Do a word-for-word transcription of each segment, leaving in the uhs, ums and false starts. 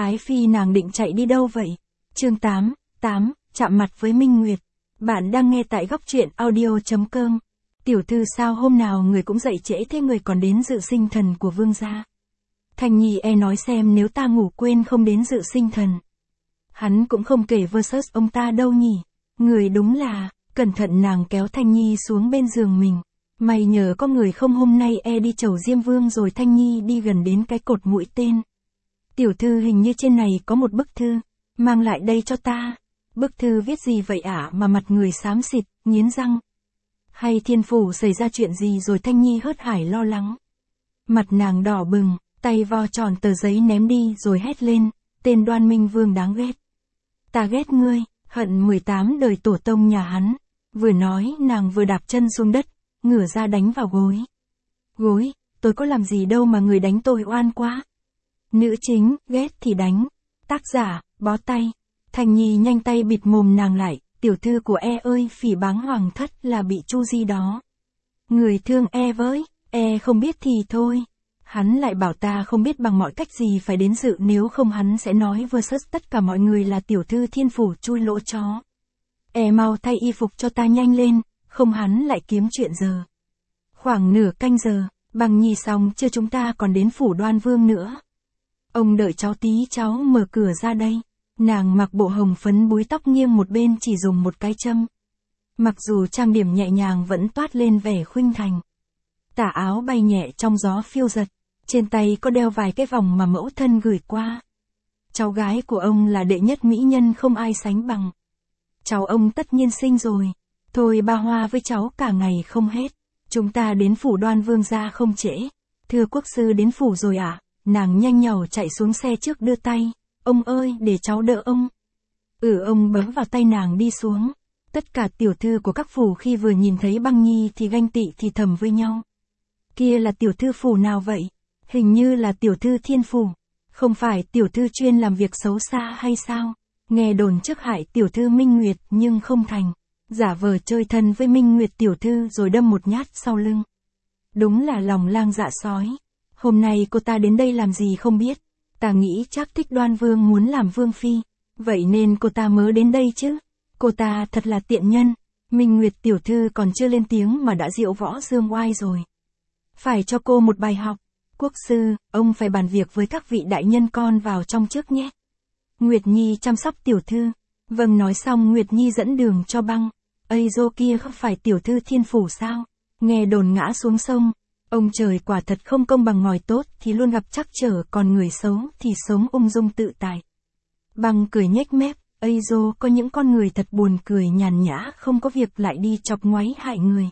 Ái Phi nàng định chạy đi đâu vậy? Chương tám, tám, chạm mặt với Minh Nguyệt. Bạn đang nghe tại góc truyện audio.com. Tiểu thư sao hôm nào người cũng dậy trễ thế người còn đến dự sinh thần của vương gia? Thanh Nhi e nói xem nếu ta ngủ quên không đến dự sinh thần. Hắn cũng không kể versus ông ta đâu nhỉ. Người đúng là, cẩn thận nàng kéo Thanh Nhi xuống bên giường mình. May nhờ có người không hôm nay e đi chầu Diêm Vương rồi. Thanh Nhi đi gần đến cái cột mũi tên. Tiểu thư hình như trên này có một bức thư, mang lại đây cho ta. Bức thư viết gì vậy ả mà mặt người xám xịt, nghiến răng. Hay Thiên Phủ xảy ra chuyện gì rồi? Thanh Nhi hớt hải lo lắng. Mặt nàng đỏ bừng, tay vo tròn tờ giấy ném đi rồi hét lên, tên Đoan Minh Vương đáng ghét. Ta ghét ngươi, hận mười tám đời tổ tông nhà hắn. Vừa nói nàng vừa đạp chân xuống đất, ngửa ra đánh vào gối. Gối, tôi có làm gì đâu mà người đánh tôi oan quá. Nữ chính, ghét thì đánh. Tác giả, bó tay. Thanh Nhi nhanh tay bịt mồm nàng lại, tiểu thư của e ơi phỉ báng hoàng thất là bị Chu Di đó. Người thương e với, e không biết thì thôi. Hắn lại bảo ta không biết bằng mọi cách gì phải đến dự, nếu không hắn sẽ nói versus tất cả mọi người là tiểu thư Thiên Phủ chui lỗ chó. E mau thay y phục cho ta nhanh lên, không hắn lại kiếm chuyện giờ. Khoảng nửa canh giờ, Bằng Nhi xong chưa, chúng ta còn đến phủ Đoan Vương nữa. Ông đợi cháu tí, cháu mở cửa ra đây. Nàng mặc bộ hồng phấn búi tóc nghiêng một bên, chỉ dùng một cái châm. Mặc dù trang điểm nhẹ nhàng vẫn toát lên vẻ khuynh thành. Tà áo bay nhẹ trong gió phiêu giật, trên tay có đeo vài cái vòng mà mẫu thân gửi qua. Cháu gái của ông là đệ nhất mỹ nhân không ai sánh bằng. Cháu ông tất nhiên xinh rồi. Thôi ba hoa với cháu cả ngày không hết. Chúng ta đến phủ Đoan Vương gia không trễ. Thưa quốc sư đến phủ rồi ạ. À? Nàng nhanh nhảu chạy xuống xe trước đưa tay. Ông ơi, để cháu đỡ ông. Ừ, ông bấm vào tay nàng đi xuống. Tất cả tiểu thư của các phủ khi vừa nhìn thấy Băng Nhi thì ganh tị thì thầm với nhau. Kia là tiểu thư phủ nào vậy? Hình như là tiểu thư Thiên Phủ. Không phải tiểu thư chuyên làm việc xấu xa hay sao? Nghe đồn trước hại tiểu thư Minh Nguyệt nhưng không thành. Giả vờ chơi thân với Minh Nguyệt tiểu thư rồi đâm một nhát sau lưng. Đúng là lòng lang dạ sói. Hôm nay cô ta đến đây làm gì không biết. Ta nghĩ chắc thích Đoan Vương muốn làm vương phi. Vậy nên cô ta mới đến đây chứ. Cô ta thật là tiện nhân. Minh Nguyệt tiểu thư còn chưa lên tiếng mà đã diễu võ dương oai rồi. Phải cho cô một bài học. Quốc sư, ông phải bàn việc với các vị đại nhân con vào trong trước nhé. Nguyệt Nhi chăm sóc tiểu thư. Vâng, nói xong Nguyệt Nhi dẫn đường cho Băng. Ây dô, kia không phải tiểu thư Thiên Phủ sao? Nghe đồn ngã xuống sông. Ông trời quả thật không công bằng, ngòi tốt thì luôn gặp trắc trở, còn người xấu thì sống ung dung tự tại. Băng cười nhếch mép, ây dô, có những con người thật buồn cười nhàn nhã không có việc lại đi chọc ngoáy hại người.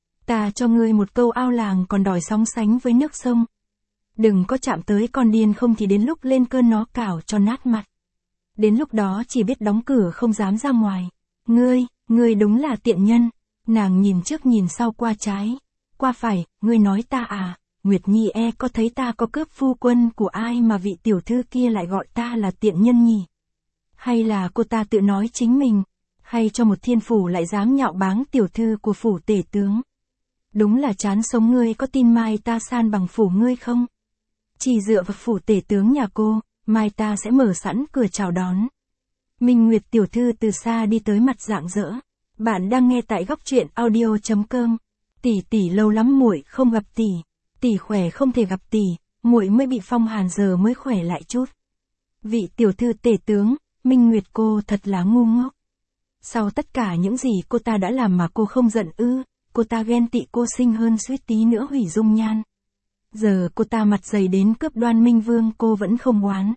Ta cho ngươi một câu ao làng còn đòi sóng sánh với nước sông. Đừng có chạm tới con điên, không thì đến lúc lên cơn nó cào cho nát mặt. Đến lúc đó chỉ biết đóng cửa không dám ra ngoài. Ngươi, ngươi đúng là tiện nhân. Nàng nhìn trước nhìn sau, qua trái, qua phải, ngươi nói ta à? Nguyệt Nhi e có thấy ta có cướp phu quân của ai mà vị tiểu thư kia lại gọi ta là tiện nhân nhỉ? Hay là cô ta tự nói chính mình? Hay cho một thiên phủ lại dám nhạo báng tiểu thư của phủ tể tướng? Đúng là chán sống. Ngươi có tin mai ta san bằng phủ ngươi không? Chỉ dựa vào phủ tể tướng nhà cô, mai ta sẽ mở sẵn cửa chào đón. Minh Nguyệt tiểu thư từ xa đi tới, mặt rạng rỡ. Bạn đang nghe tại góc truyện audio.com. Tỷ tỷ lâu lắm muội không gặp tỷ. Tỷ khỏe không thể gặp tỷ, muội mới bị phong hàn giờ mới khỏe lại chút. Vị tiểu thư tể tướng, Minh Nguyệt cô thật là ngu ngốc. Sau tất cả những gì cô ta đã làm mà cô không giận ư? Cô ta ghen tị cô xinh hơn suýt tí nữa hủy dung nhan. Giờ cô ta mặt dày đến cướp Đoan Minh Vương cô vẫn không oán.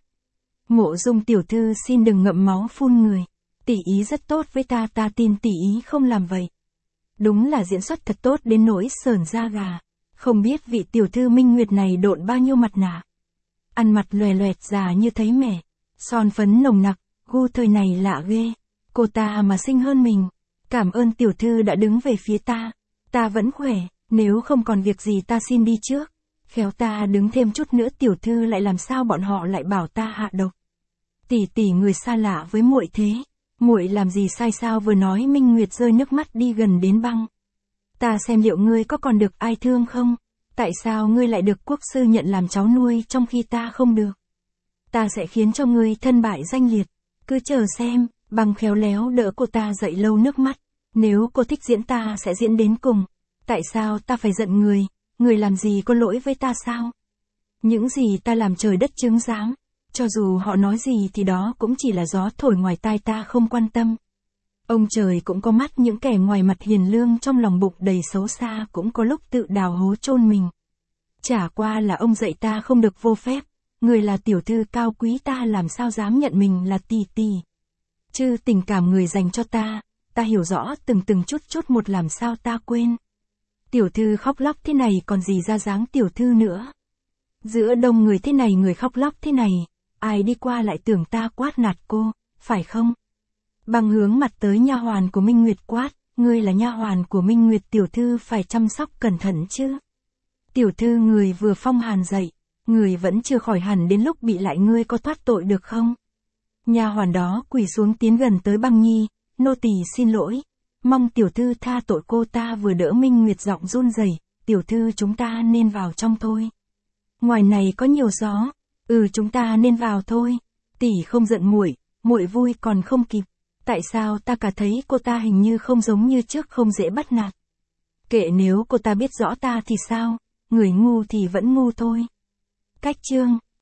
Mộ Dung tiểu thư xin đừng ngậm máu phun người. Tỷ ý rất tốt với ta, ta tin tỷ ý không làm vậy. Đúng là diễn xuất thật tốt đến nỗi sởn da gà. Không biết vị tiểu thư Minh Nguyệt này độn bao nhiêu mặt nạ. Ăn mặt lòe loẹt già như thấy mẻ. Son phấn nồng nặc, gu thời này lạ ghê. Cô ta mà xinh hơn mình. Cảm ơn tiểu thư đã đứng về phía ta. Ta vẫn khỏe, nếu không còn việc gì ta xin đi trước. Khéo ta đứng thêm chút nữa tiểu thư lại làm sao bọn họ lại bảo ta hạ độc. Tỷ tỷ người xa lạ với muội thế. Muội làm gì sai sao? Vừa nói Minh Nguyệt rơi nước mắt đi gần đến Băng. Ta xem liệu ngươi có còn được ai thương không? Tại sao ngươi lại được quốc sư nhận làm cháu nuôi trong khi ta không được? Ta sẽ khiến cho ngươi thân bại danh liệt. Cứ chờ xem, bằng khéo léo đỡ cô ta dậy lâu nước mắt. Nếu cô thích diễn ta sẽ diễn đến cùng. Tại sao ta phải giận người? Người làm gì có lỗi với ta sao? Những gì ta làm trời đất chứng giám. Cho dù họ nói gì thì đó cũng chỉ là gió thổi ngoài tai, ta không quan tâm. Ông trời cũng có mắt, những kẻ ngoài mặt hiền lương trong lòng bụng đầy xấu xa cũng có lúc tự đào hố chôn mình. Chả qua là ông dạy ta không được vô phép. Người là tiểu thư cao quý, ta làm sao dám nhận mình là tỷ tỷ. Chứ tình cảm người dành cho ta, ta hiểu rõ từng từng chút chút một, làm sao ta quên. Tiểu thư khóc lóc thế này còn gì ra dáng tiểu thư nữa. Giữa đông người thế này, người khóc lóc thế này, ai đi qua lại tưởng ta quát nạt cô, phải không? Bằng hướng mặt tới nha hoàn của Minh Nguyệt quát, ngươi là nha hoàn của Minh Nguyệt, tiểu thư phải chăm sóc cẩn thận chứ. Tiểu thư, người vừa phong hàn dậy, người vẫn chưa khỏi hẳn, đến lúc bị lại ngươi có thoát tội được không? Nha hoàn đó quỳ xuống tiến gần tới Băng Nhi, nô tỳ xin lỗi, mong tiểu thư tha tội. Cô ta vừa đỡ Minh Nguyệt giọng run rẩy, tiểu thư chúng ta nên vào trong thôi. Ngoài này có nhiều gió, ừ chúng ta nên vào thôi. Tỷ không giận muội, muội vui còn không kịp. Tại sao ta cả thấy cô ta hình như không giống như trước, không dễ bắt nạt. Kệ, nếu cô ta biết rõ ta thì sao, người ngu thì vẫn ngu thôi. Cách chương